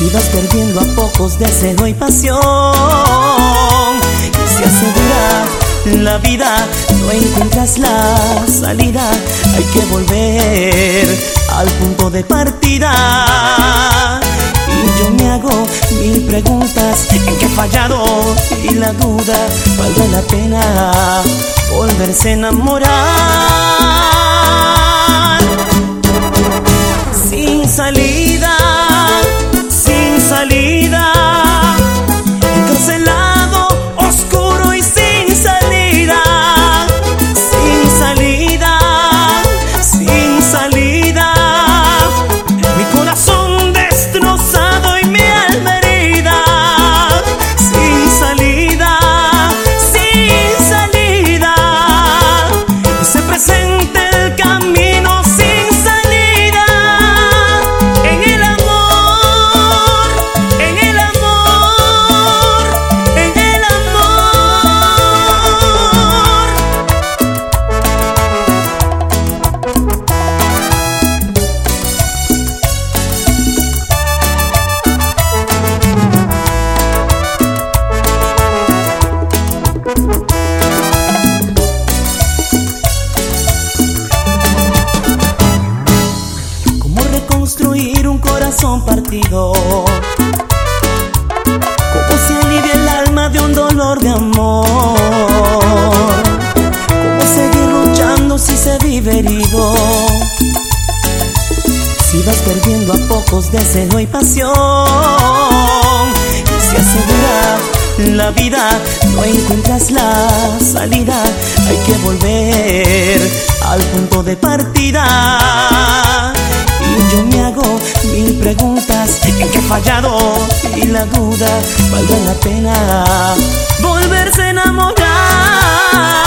Si vas perdiendo a pocos deseo y pasión, y si asegurar la vida no encuentras la salida, hay que volver al punto de partida. Y yo me hago mil preguntas, ¿en qué he fallado? Y la duda, ¿valdrá la pena volverse a enamorar? Sin salida, sin salida, encarcelado, oscuro y sin salida. Sin salida, sin salida, mi corazón destrozado y mi alma herida. Sin salida, sin salida, se presenta el camino sin salida. En el amor, en el amor, en el amor. ¿Cómo reconstruir un corazón partido? ¿Cómo se alivia el alma de un dolor de amor? ¿Cómo seguir luchando si se vive herido? Si vas perdiendo a pocos deseo y pasión, y si asegurar la vida no encuentras la salida, hay que volver al punto de partida. Y yo me hago mil preguntas, ¿en qué he fallado? Y la duda, ¿valdrá la pena volverse a enamorar?